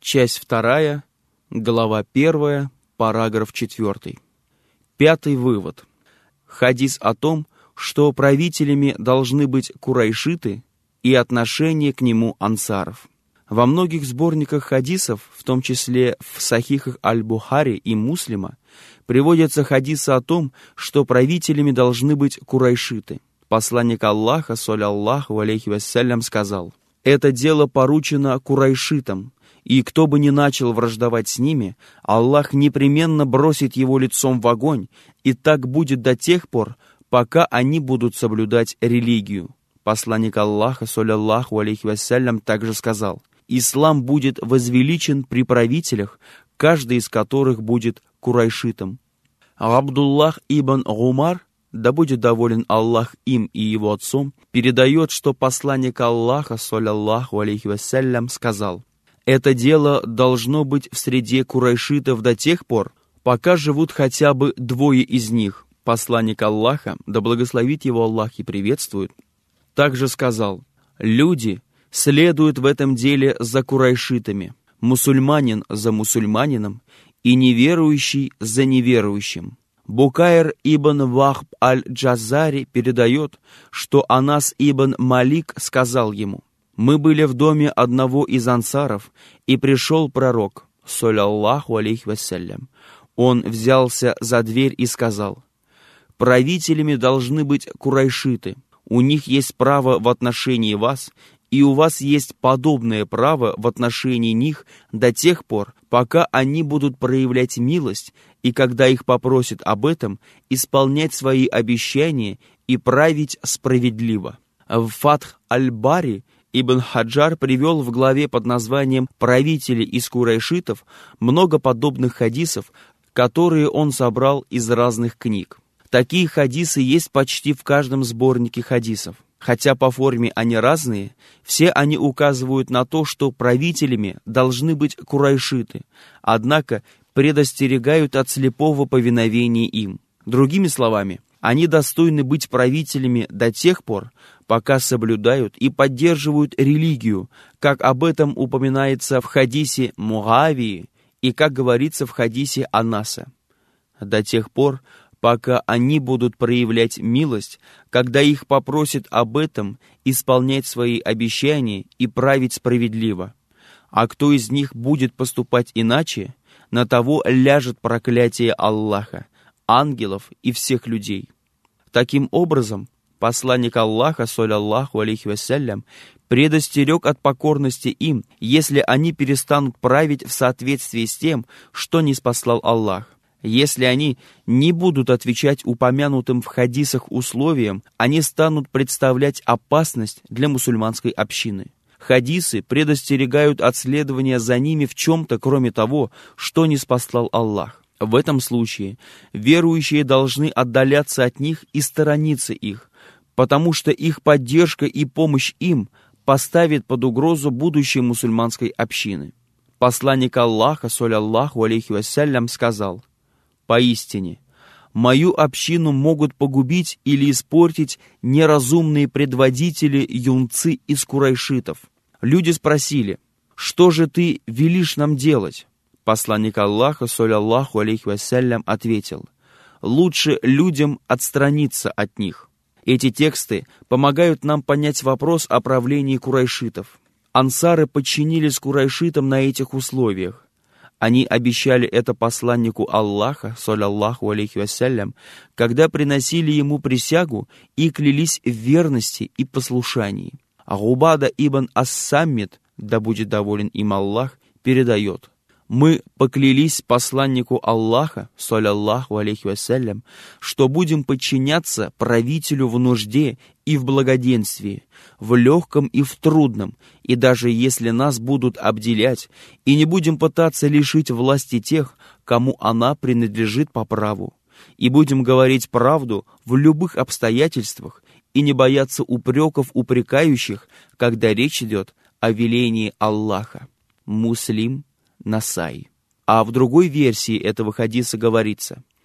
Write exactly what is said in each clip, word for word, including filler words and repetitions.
Часть вторая, глава первая, параграф четвертый. Пятый вывод. Хадис о том, что правителями должны быть курайшиты и отношение к нему ансаров. Во многих сборниках хадисов, в том числе в сахихах Аль-Бухари и Муслима, приводятся хадисы о том, что правителями должны быть курайшиты. Посланник Аллаха, саллаллаху алейхи вассалям, сказал: «Это дело поручено курайшитам, и кто бы ни начал враждовать с ними, Аллах непременно бросит его лицом в огонь, и так будет до тех пор, пока они будут соблюдать религию». Посланник Аллаха, саллаллаху алейхи вассалям, также сказал: «Ислам будет возвеличен при правителях, каждый из которых будет курайшитом». Абдуллах ибн Умар, да будет доволен Аллах им и его отцом, передает, что посланник Аллаха, саллаллаху алейхи вассалям, сказал: «Это дело должно быть в среде курайшитов до тех пор, пока живут хотя бы двое из них». Посланник Аллаха, да благословит его Аллах и приветствует, также сказал: «Люди следуют в этом деле за курайшитами, мусульманин за мусульманином и неверующий за неверующим». Букайр ибн Вахб аль-Джазари передает, что Анас ибн Малик сказал ему: «Мы были в доме одного из ансаров, и пришел пророк, саллаллаху алейхи вассалям. Он взялся за дверь и сказал: правителями должны быть курайшиты, у них есть право в отношении вас, и у вас есть подобное право в отношении них до тех пор, пока они будут проявлять милость, и когда их попросят об этом, исполнять свои обещания и править справедливо». В Фатх аль-Бари Ибн Хаджар привел в главе под названием «Правители из курайшитов» много подобных хадисов, которые он собрал из разных книг. Такие хадисы есть почти в каждом сборнике хадисов. Хотя по форме они разные, все они указывают на то, что правителями должны быть курайшиты, однако предостерегают от слепого повиновения им. Другими словами, они достойны быть правителями до тех пор, пока соблюдают и поддерживают религию, как об этом упоминается в хадисе Муавии и как говорится в хадисе Анаса. До тех пор, пока они будут проявлять милость, когда их попросят об этом, исполнять свои обещания и править справедливо. А кто из них будет поступать иначе, на того ляжет проклятие Аллаха, ангелов и всех людей. Таким образом, посланник Аллаха, саллаллаху алейхи вассалям, предостерег от покорности им, если они перестанут править в соответствии с тем, что ниспослал Аллах. Если они не будут отвечать упомянутым в хадисах условиям, они станут представлять опасность для мусульманской общины. Хадисы предостерегают от следования за ними в чем-то, кроме того, что ниспослал Аллах. В этом случае верующие должны отдаляться от них и сторониться их, потому что их поддержка и помощь им поставит под угрозу будущее мусульманской общины. Посланник Аллаха, саллаллаху алейхи вассалям, сказал: «Поистине, мою общину могут погубить или испортить неразумные предводители юнцы из курайшитов». Люди спросили: «Что же ты велишь нам делать?» Посланник Аллаха, саллаллаху алейхи вассалям, ответил: «Лучше людям отстраниться от них». Эти тексты помогают нам понять вопрос о правлении курайшитов. Ансары подчинились курайшитам на этих условиях. Они обещали это посланнику Аллаха, саллаллаху алейхи вассалям, когда приносили ему присягу и клялись в верности и послушании. А Губада ибн Ас-Саммит, да будет доволен им Аллах, передает: «Мы поклялись посланнику Аллаха, саллаллаху алейхи вассалям, что будем подчиняться правителю в нужде и в благоденствии, в легком и в трудном, и даже если нас будут обделять, и не будем пытаться лишить власти тех, кому она принадлежит по праву, и будем говорить правду в любых обстоятельствах и не бояться упреков упрекающих, когда речь идет о велении Аллаха». Муслим, Насай. А в другой версии этого хадиса говорится: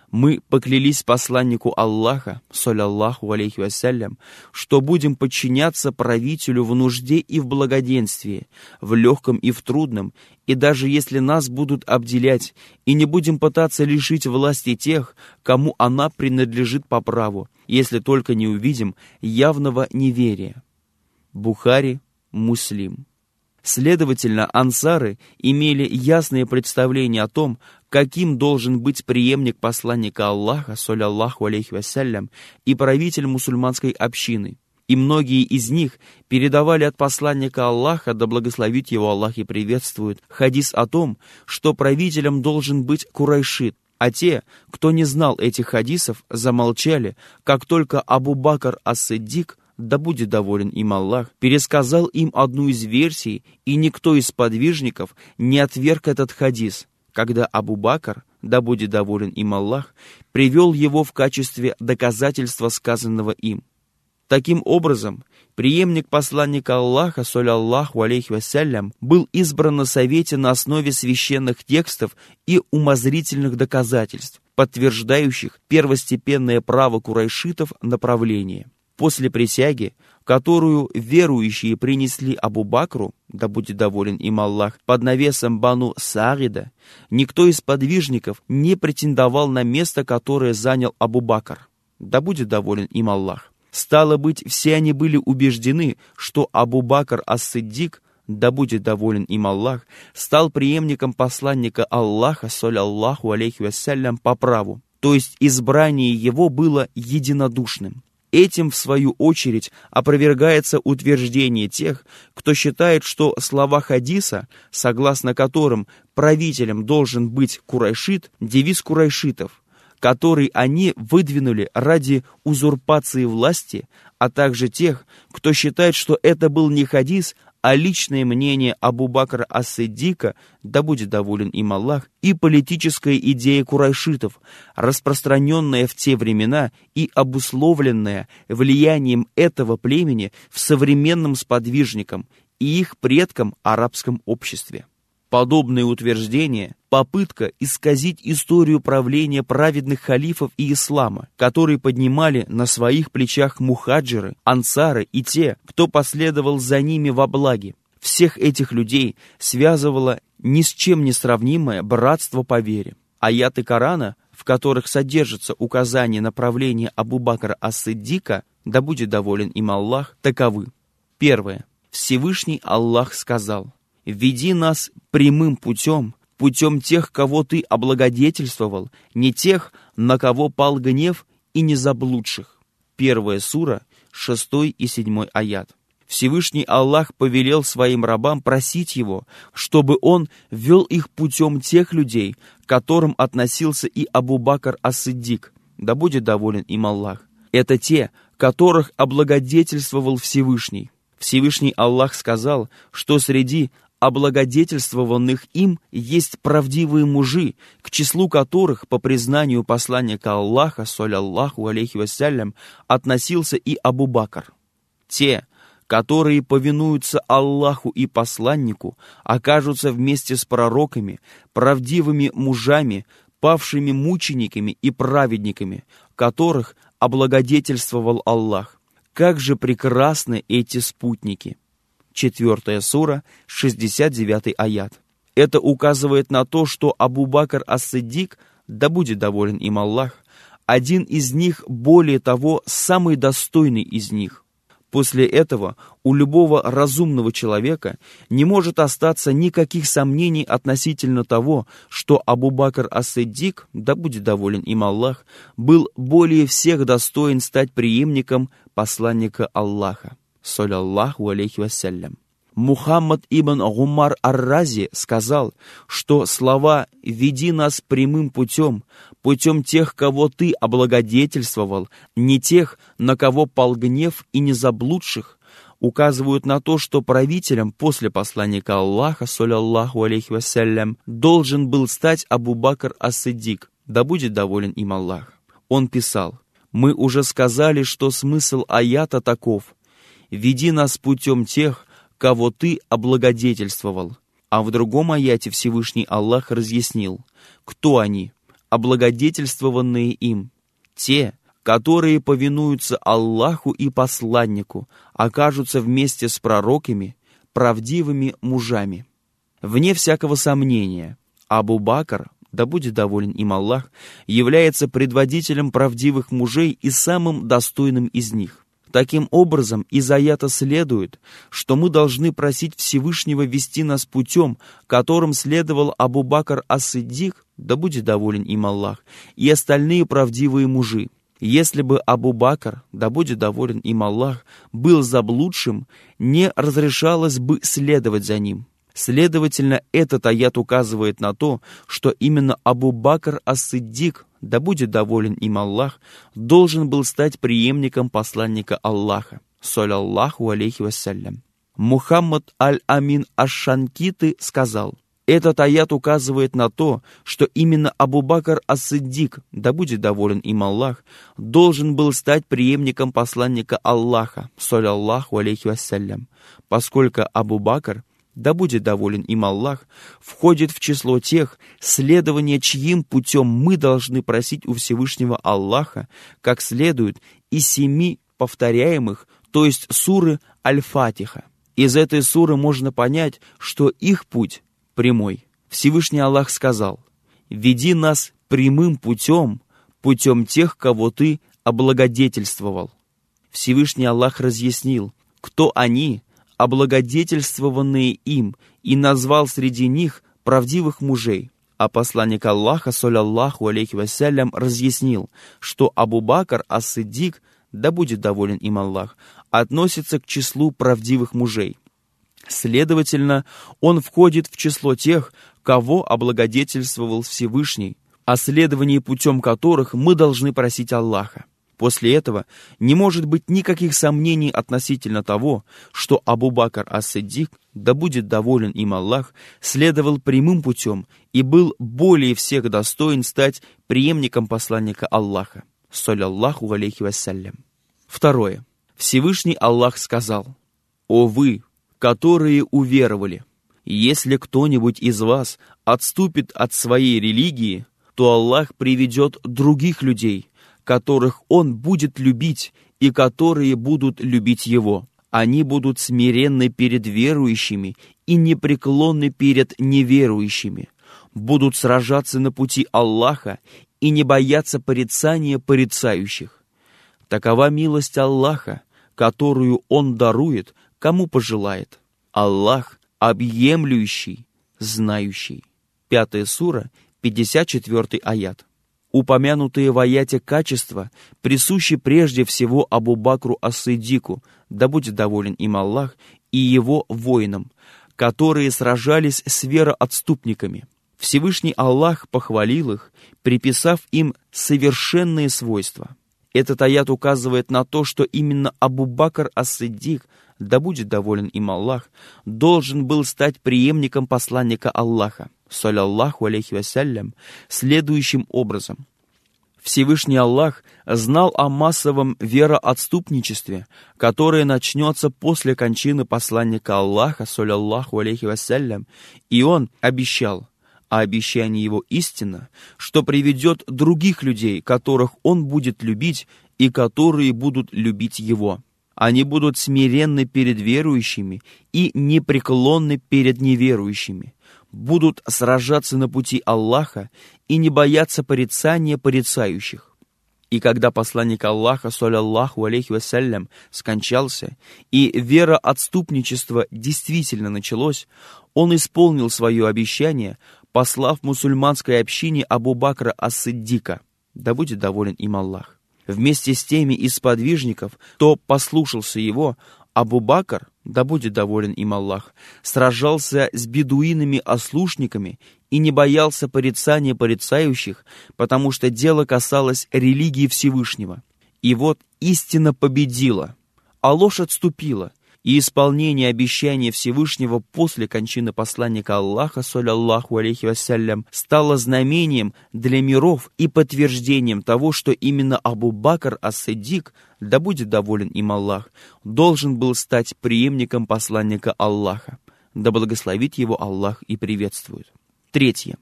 Мы поклялись посланнику Аллаха, саллаллаху алейхи вассалям, что будем подчиняться правителю в нужде и в благоденствии, в легком и в трудном, и даже если нас будут обделять, и не будем пытаться лишить власти тех, кому она принадлежит по праву, если только не увидим явного неверия. Бухари, Муслим. Следовательно, ансары имели ясное представление о том, каким должен быть преемник посланника Аллаха, саллаллаху алейхи вассалям, и правитель мусульманской общины. И многие из них передавали от посланника Аллаха, да благословит его Аллах и приветствует, хадис о том, что правителем должен быть Курайшит, а те, кто не знал этих хадисов, замолчали, как только Абу Бакр ас-Сиддик, да будет доволен им Аллах, пересказал им одну из версий, и никто из подвижников не отверг этот хадис, когда Абу Бакр, да будет доволен им Аллах, привел его в качестве доказательства сказанного им. Таким образом, преемник посланника Аллаха, саллаллаху алейхи вассалям, был избран на совете на основе священных текстов и умозрительных доказательств, подтверждающих первостепенное право курайшитов на правление. После присяги, которую верующие принесли Абу Бакру, да будет доволен им Аллах, под навесом Бану Саарида, никто из подвижников не претендовал на место, которое занял Абу Бакр, да будет доволен им Аллах. Стало быть, все они были убеждены, что Абу Бакр ас-Сиддик, да будет доволен им Аллах, стал преемником посланника Аллаха, саллаллаху алейхи вассалям, по праву, то есть избрание его было единодушным. Этим, в свою очередь, опровергается утверждение тех, кто считает, что слова хадиса, согласно которым правителем должен быть Курайшит, девиз курайшитов, который они выдвинули ради узурпации власти, а также тех, кто считает, что это был не хадис, а личное мнение Абу Бакра ас-Сиддика, да будет доволен им Аллах, и политическая идея курайшитов, распространенная в те времена и обусловленная влиянием этого племени в современном сподвижникам и их предкам арабском обществе. Подобные утверждения – попытка исказить историю правления праведных халифов и ислама, которые поднимали на своих плечах мухаджиры, ансары и те, кто последовал за ними во благе. Всех этих людей связывало ни с чем не сравнимое братство по вере. Аяты Корана, в которых содержится указание на правление Абу Бакра ас-Сиддика, да будет доволен им Аллах, таковы. Первое. Всевышний Аллах сказал: «Веди нас прямым путем, путем тех, кого ты облагодетельствовал, не тех, на кого пал гнев, и не заблудших». Первая сура, шестой и седьмой аят. Всевышний Аллах повелел своим рабам просить Его, чтобы Он вел их путем тех людей, к которым относился и Абу Бакр ас-Сиддик, да будет доволен им Аллах. Это те, которых облагодетельствовал Всевышний. Всевышний Аллах сказал, что среди облагодетельствованных им есть правдивые мужи, к числу которых, по признанию посланника Аллаха, саллаллаху алейхи вассалям, относился и Абу Бакр. Те, которые повинуются Аллаху и посланнику, окажутся вместе с пророками, правдивыми мужами, павшими мучениками и праведниками, которых облагодетельствовал Аллах. Как же прекрасны эти спутники! Четвертая сура, шестьдесят девятый аят. Это указывает на то, что Абу Бакр ас-Сиддик, да будет доволен им Аллах, один из них, более того, самый достойный из них. После этого у любого разумного человека не может остаться никаких сомнений относительно того, что Абу Бакр ас-Сиддик, да будет доволен им Аллах, был более всех достоин стать преемником посланника Аллаха, саллаллаху алейхи вассалям. Мухаммад ибн Гумар ар-Рази сказал, что слова «веди нас прямым путем, путем тех, кого ты облагодетельствовал, не тех, на кого пал гнев, и не заблудших», указывают на то, что правителем после посланника Аллаха, саллаллаху алейхи вассалям, должен был стать Абу Бакр ас-Сиддик, да будет доволен им Аллах. Он писал: «Мы уже сказали, что смысл аята таков: веди нас путем тех, кого ты облагодетельствовал». А в другом аяте Всевышний Аллах разъяснил, кто они, облагодетельствованные им. Те, которые повинуются Аллаху и посланнику, окажутся вместе с пророками правдивыми мужами. Вне всякого сомнения, Абу Бакр, да будет доволен им Аллах, является предводителем правдивых мужей и самым достойным из них. Таким образом, из аята следует, что мы должны просить Всевышнего вести нас путем, которым следовал Абу Бакр ас-Сиддик, да будет доволен им Аллах, и остальные правдивые мужи. Если бы Абу Бакр, да будет доволен им Аллах, был заблудшим, не разрешалось бы следовать за ним. Следовательно, этот аят указывает на то, что именно Абу Бакр ас-Сиддик, да будет доволен им Аллах, должен был стать преемником посланника Аллаха, саллаллаху алейхи вассалям. Мухаммад аль-Амин аш-Шанкиты сказал: этот аят указывает на то, что именно Абу Бакр ас-Сиддик, да будет доволен им Аллах, должен был стать преемником посланника Аллаха, саллаллаху алейхи вассалям, поскольку Абу Бакр, да будет доволен им Аллах, входит в число тех, следование чьим путем мы должны просить у Всевышнего Аллаха, как следует из семи повторяемых, то есть суры Аль-Фатиха. Из этой суры можно понять, что их путь прямой. Всевышний Аллах сказал: «Веди нас прямым путем, путем тех, кого ты облагодетельствовал». Всевышний Аллах разъяснил, кто они, облагодетельствованные им, и назвал среди них правдивых мужей. А посланник Аллаха, саллаллаху алейхи вассалям, разъяснил, что Абу Бакр ас-Сиддик, да будет доволен им Аллах, относится к числу правдивых мужей. Следовательно, он входит в число тех, кого облагодетельствовал Всевышний, о следовании путем которых мы должны просить Аллаха. После этого не может быть никаких сомнений относительно того, что Абу Бакр ас-Сиддик, да будет доволен им Аллах, следовал прямым путем и был более всех достоин стать преемником посланника Аллаха, саллаллаху алейхи вассалям. Второе. Всевышний Аллах сказал: «О вы, которые уверовали, если кто-нибудь из вас отступит от своей религии, то Аллах приведет других людей, которых Он будет любить и которые будут любить Его. Они будут смиренны перед верующими и непреклонны перед неверующими, будут сражаться на пути Аллаха и не бояться порицания порицающих. Такова милость Аллаха, которую Он дарует, кому пожелает. Аллах объемлющий, знающий». Пятая сура, пятьдесят четвёртый аят. Упомянутые в аяте качества присущи прежде всего Абу Бакру ас-Сиддику, да будет доволен им Аллах, и его воинам, которые сражались с вероотступниками. Всевышний Аллах похвалил их, приписав им совершенные свойства. Этот аят указывает на то, что именно Абу Бакр ас-Сиддик, да будет доволен им Аллах, должен был стать преемником посланника Аллаха, саллаллаху алейхи вассалям, следующим образом. Всевышний Аллах знал о массовом вероотступничестве, которое начнется после кончины посланника Аллаха, саллаллаху алейхи вассалям, и Он обещал, а обещание Его истина, что приведет других людей, которых Он будет любить и которые будут любить Его. Они будут смиренны перед верующими и непреклонны перед неверующими, будут сражаться на пути Аллаха и не бояться порицания порицающих. И когда посланник Аллаха, саллаллаху алейхи вассалям, скончался, и вероотступничество действительно началось, он исполнил свое обещание, послав мусульманской общине Абу Бакра ас-Сиддика, да будет доволен им Аллах. Вместе с теми из сподвижников, кто послушался его, Абу Бакр, да будет доволен им Аллах, сражался с бедуинами-ослушниками и не боялся порицания порицающих, потому что дело касалось религии Всевышнего. И вот истина победила, а ложь отступила, и исполнение обещания Всевышнего после кончины посланника Аллаха, саллаллаху алейхи вассалям, стало знамением для миров и подтверждением того, что именно Абу Бакр ас-Сиддик, да будет доволен им Аллах, должен был стать преемником посланника Аллаха, да благословит его Аллах и приветствует. Третье.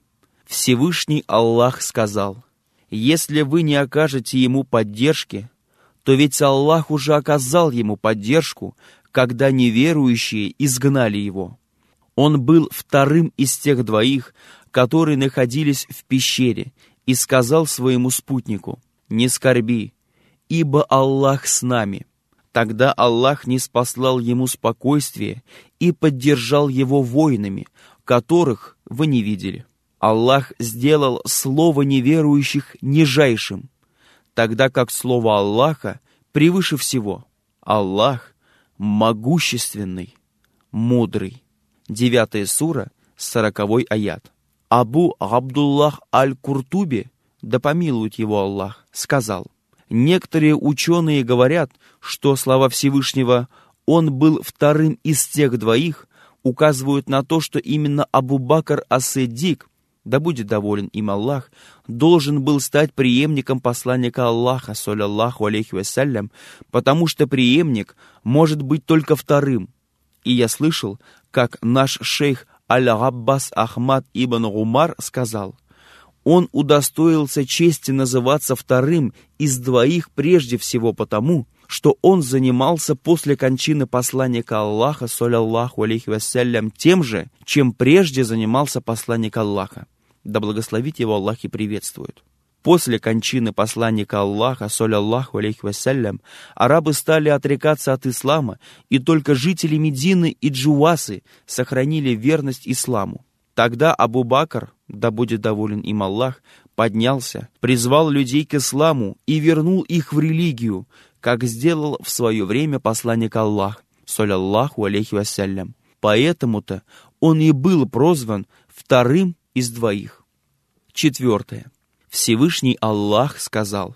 Всевышний Аллах сказал: «Если вы не окажете ему поддержки, то ведь Аллах уже оказал ему поддержку, когда неверующие изгнали его. Он был вторым из тех двоих, которые находились в пещере, и сказал своему спутнику: „Не скорби, ибо Аллах с нами“. Тогда Аллах ниспослал ему спокойствие и поддержал его воинами, которых вы не видели. Аллах сделал слово неверующих нижайшим, тогда как слово Аллаха превыше всего. Аллах могущественный, мудрый». Девятая сура, сороковой аят. Абу Абдуллах аль-Куртуби, да помилует его Аллах, сказал: некоторые ученые говорят, что слова Всевышнего «он был вторым из тех двоих» указывают на то, что именно Абу Бакр ас-Сиддик, да будет доволен им Аллах, должен был стать преемником посланника Аллаха, саллаллаху алейхи вассалям, потому что преемник может быть только вторым. И я слышал, как наш шейх Аль-Габбас Ахмад ибн Умар сказал: он удостоился чести называться вторым из двоих прежде всего потому, что он занимался после кончины посланника Аллаха, саллаллаху алейхи вассалям, тем же, чем прежде занимался посланник Аллаха. Да благословит его Аллах и приветствует. После кончины посланника Аллаха, саллаллаху алейхи вассалям, арабы стали отрекаться от ислама, и только жители Медины и Джуасы сохранили верность исламу. Тогда Абу Бакр, да будет доволен им Аллах, поднялся, призвал людей к исламу и вернул их в религию, как сделал в свое время посланник Аллаха, саллаллаху алейхи вассалям. Поэтому-то он и был прозван вторым из двоих. Четвертое. Всевышний Аллах сказал: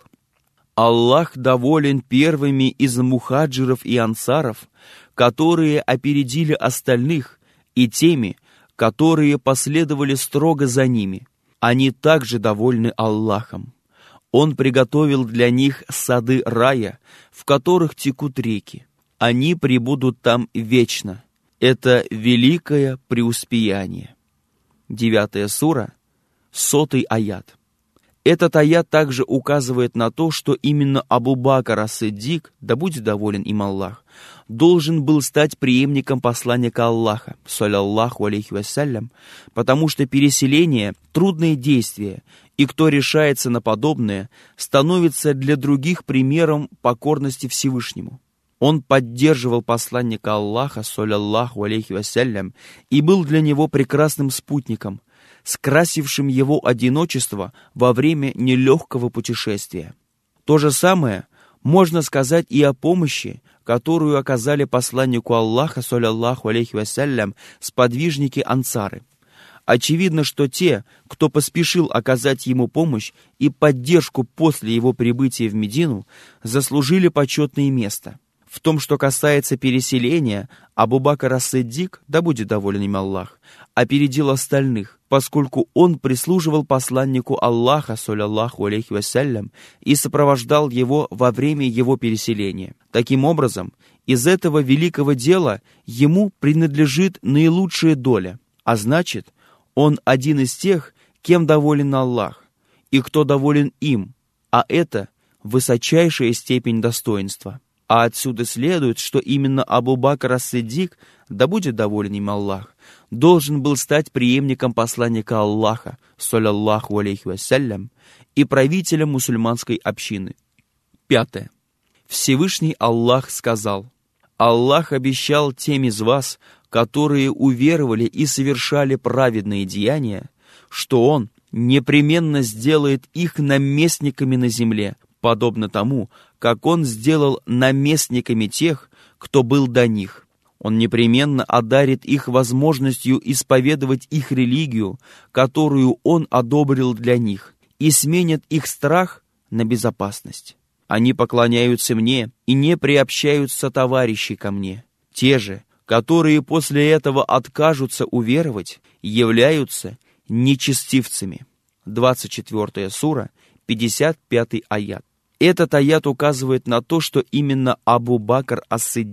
«Аллах доволен первыми из мухаджиров и ансаров, которые опередили остальных, и теми, которые последовали строго за ними. Они также довольны Аллахом. Он приготовил для них сады рая, в которых текут реки. Они пребудут там вечно. Это великое преуспеяние». Девятая сура, сотый аят. Этот аят также указывает на то, что именно Абу Бакр ас-Сиддик, да будет доволен им Аллах, должен был стать преемником посланника Аллаха, саллаллаху алейхи вассалям, потому что переселение – трудное действие, и кто решается на подобное, становится для других примером покорности Всевышнему. Он поддерживал посланника Аллаха, саллаллаху алейхи вассалям, и был для него прекрасным спутником, скрасившим его одиночество во время нелегкого путешествия. То же самое можно сказать и о помощи, которую оказали посланнику Аллаха, саллаллаху алейхи вассалям, сподвижники ансары. Очевидно, что те, кто поспешил оказать ему помощь и поддержку после его прибытия в Медину, заслужили почетное место. В том, что касается переселения, Абу Бакр ас-Сиддик, да будет доволен им Аллах, опередил остальных, поскольку он прислуживал посланнику Аллаха, саллаллаху алейхи вассалям, и сопровождал его во время его переселения. Таким образом, из этого великого дела ему принадлежит наилучшая доля, а значит, он один из тех, кем доволен Аллах, и кто доволен им, а это высочайшая степень достоинства. А отсюда следует, что именно Абу Бакр ас-Сиддик, да будет доволен им Аллах, должен был стать преемником посланника Аллаха, саллаллаху алейхи вассалям, и правителем мусульманской общины. Пятое. Всевышний Аллах сказал: «Аллах обещал тем из вас, которые уверовали и совершали праведные деяния, что Он непременно сделает их наместниками на земле, подобно тому, как Он сделал наместниками тех, кто был до них. Он непременно одарит их возможностью исповедовать их религию, которую Он одобрил для них, и сменит их страх на безопасность. Они поклоняются мне и не приобщаются товарищей ко мне. Те же, которые после этого откажутся уверовать, являются нечестивцами». двадцать четвёртая сура, пятьдесят пятый аят. Этот аят указывает на то, что именно Абу Бакр ас-Сиддик,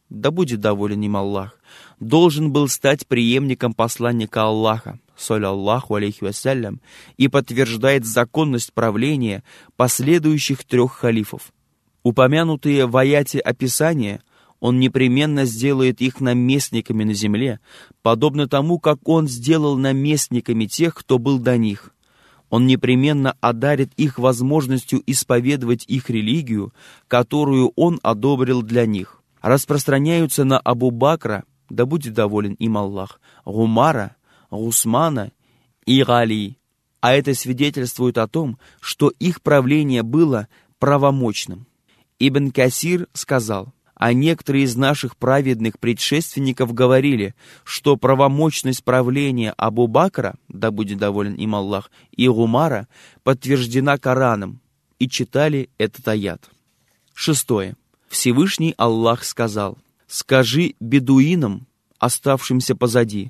да будет доволен им Аллах, должен был стать преемником посланника Аллаха, саллаллаху алейхи вассалям, и подтверждает законность правления последующих трех халифов. Упомянутые в аяте описания, он непременно сделает их наместниками на земле, подобно тому, как он сделал наместниками тех, кто был до них. Он непременно одарит их возможностью исповедовать их религию, которую он одобрил для них. Распространяются на Абу Бакра, да будет доволен им Аллах, Умара, Усмана и Али. А это свидетельствует о том, что их правление было правомочным. Ибн Касир сказал: а некоторые из наших праведных предшественников говорили, что правомочность правления Абу Бакра, да будет доволен им Аллах, и Умара подтверждена Кораном, и читали этот аят. Шестое. Всевышний Аллах сказал: «Скажи бедуинам, оставшимся позади,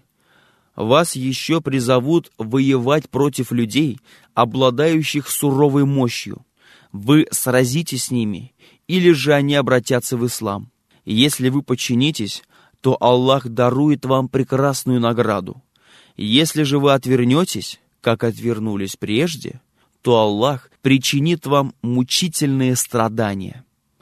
вас еще призовут воевать против людей, обладающих суровой мощью. Вы сразитесь с ними, или же они обратятся в ислам. Если вы подчинитесь, то Аллах дарует вам прекрасную награду. Если же вы отвернетесь, как отвернулись прежде, то Аллах причинит вам мучительные страдания».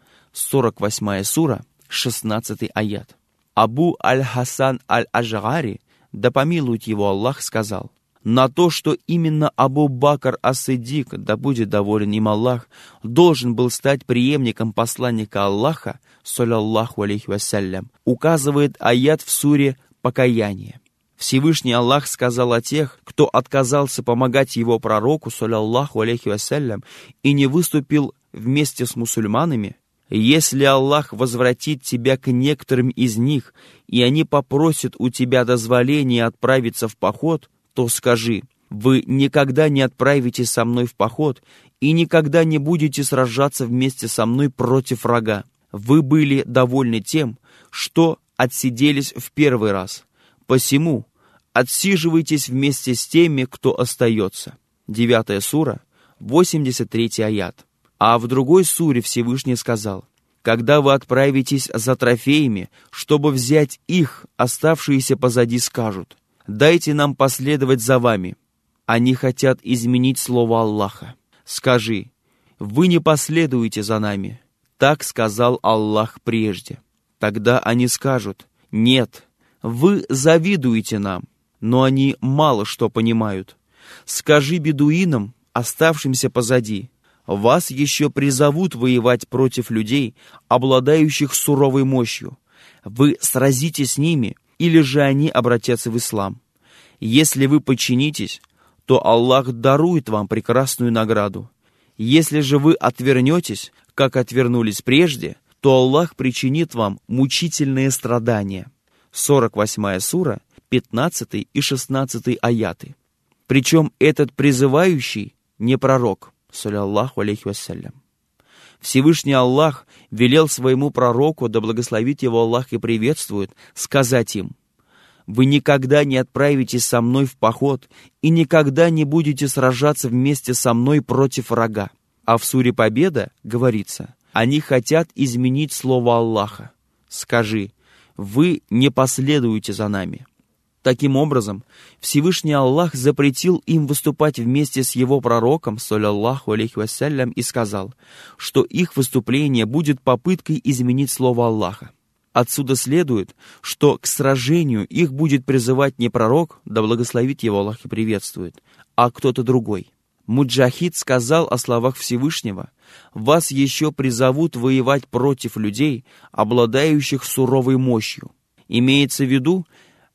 сорок восьмая сура, шестнадцатый аят. Абу аль-Хасан аль-Ажгари, да помилует его Аллах, сказал: на то, что именно Абу Бакр ас-Сиддик, да будет доволен им Аллах, должен был стать преемником посланника Аллаха, саллаллаху алейхи вассалям, указывает аят в суре «Покаяние». Всевышний Аллах сказал о тех, кто отказался помогать его пророку, саллаллаху алейхи вассалям, и не выступил вместе с мусульманами: если Аллах возвратит тебя к некоторым из них, и они попросят у тебя дозволения отправиться в поход, то скажи: вы никогда не отправитесь со мной в поход и никогда не будете сражаться вместе со мной против врага. Вы были довольны тем, что отсиделись в первый раз. Посему отсиживайтесь вместе с теми, кто остается. Девятая сура, восемьдесят третий аят. А в другой суре Всевышний сказал: когда вы отправитесь за трофеями, чтобы взять их, оставшиеся позади скажут: дайте нам последовать за вами. Они хотят изменить слово Аллаха. Скажи: вы не последуете за нами. Так сказал Аллах прежде. Тогда они скажут: нет, вы завидуете нам. Но они мало что понимают. Скажи бедуинам, оставшимся позади: вас еще призовут воевать против людей, обладающих суровой мощью. Вы сразитесь с ними, или же они обратятся в ислам. Если вы подчинитесь, то Аллах дарует вам прекрасную награду. Если же вы отвернетесь, как отвернулись прежде, то Аллах причинит вам мучительные страдания. сорок восьмая сура, пятнадцатый и шестнадцатый аяты. Причем этот призывающий не пророк, саллаллаху алейхи вассалям. Всевышний Аллах велел своему пророку, да благословит его Аллах и приветствует, сказать им: вы никогда не отправитесь со мной в поход и никогда не будете сражаться вместе со мной против врага. А в суре Победа говорится: они хотят изменить слово Аллаха. Скажи: вы не последуете за нами. Таким образом, Всевышний Аллах запретил им выступать вместе с его пророком, саллаллаху алейхи вассалям, и сказал, что их выступление будет попыткой изменить слово Аллаха. Отсюда следует, что к сражению их будет призывать не пророк, да благословит его Аллах и приветствует, а кто-то другой. Муджахид сказал о словах Всевышнего: «Вас еще призовут воевать против людей, обладающих суровой мощью». Имеется в виду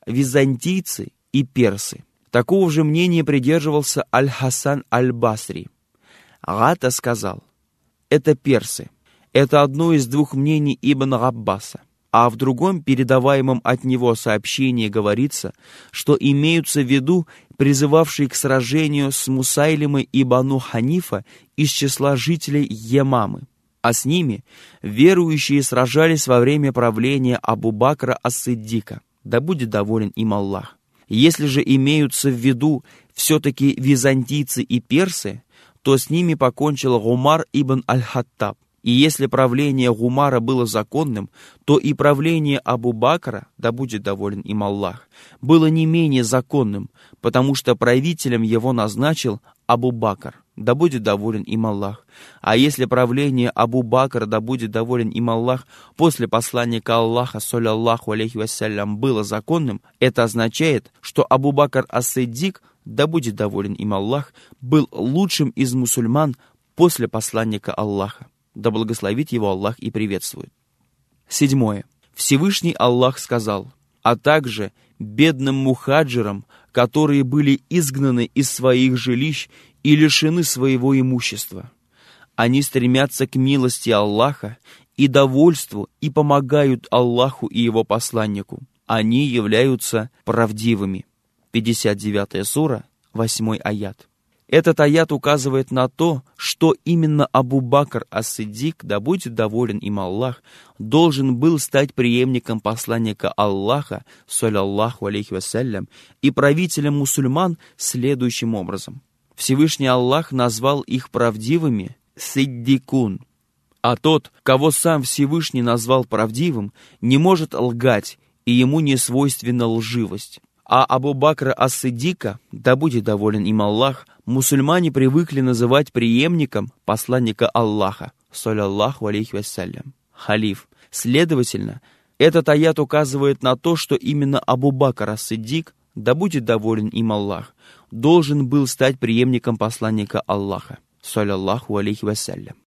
византийцы и персы. Такого же мнения придерживался Аль-Хасан Аль-Басри. Гата сказал: это персы. Это одно из двух мнений Ибн Габбаса. А в другом, передаваемом от него сообщении, говорится, что имеются в виду призывавшие к сражению с Мусайлимой и Бану Ханифа из числа жителей Ямамы. А с ними верующие сражались во время правления Абу Бакра ас-Сиддика. Да будет доволен им Аллах. Если же имеются в виду все-таки византийцы и персы, то с ними покончил Умар ибн Аль-Хаттаб. И если правление Гумара было законным, то и правление Абу Бакра, да будет доволен им Аллах, было не менее законным, потому что правителем его назначил Абу Бакр, да будет доволен им Аллах. А если правление Абу Бакра, да будет доволен им Аллах, после посланника Аллаха, саллаллаху алейхи вассалям, было законным, это означает, что Абу Бакр ас-Сиддик, да будет доволен им Аллах, был лучшим из мусульман после посланника Аллаха. Да благословит его Аллах и приветствует. Седьмое. Всевышний Аллах сказал: а также бедным мухаджирам, которые были изгнаны из своих жилищ и лишены своего имущества. Они стремятся к милости Аллаха и довольству и помогают Аллаху и его посланнику. Они являются правдивыми. пятьдесят девятая сура, восьмой аят. Этот аят указывает на то, что именно Абу Бакр ас-Сиддик, да будет доволен им Аллах, должен был стать преемником посланника Аллаха, саллаллаху алейхи вассалям, и правителем мусульман следующим образом. Всевышний Аллах назвал их правдивыми сиддикун, а тот, кого сам Всевышний назвал правдивым, не может лгать, и ему не свойственна лживость. А Абу Бакра ас-Сиддика, да будет доволен им Аллах, мусульмане привыкли называть преемником посланника Аллаха, саллаллаху алейхи вассалям, халиф. Следовательно, этот аят указывает на то, что именно Абу Бакр ас-Сиддик, да будет доволен им Аллах, должен был стать преемником посланника Аллаха, саллаллаху алейхи вассалям.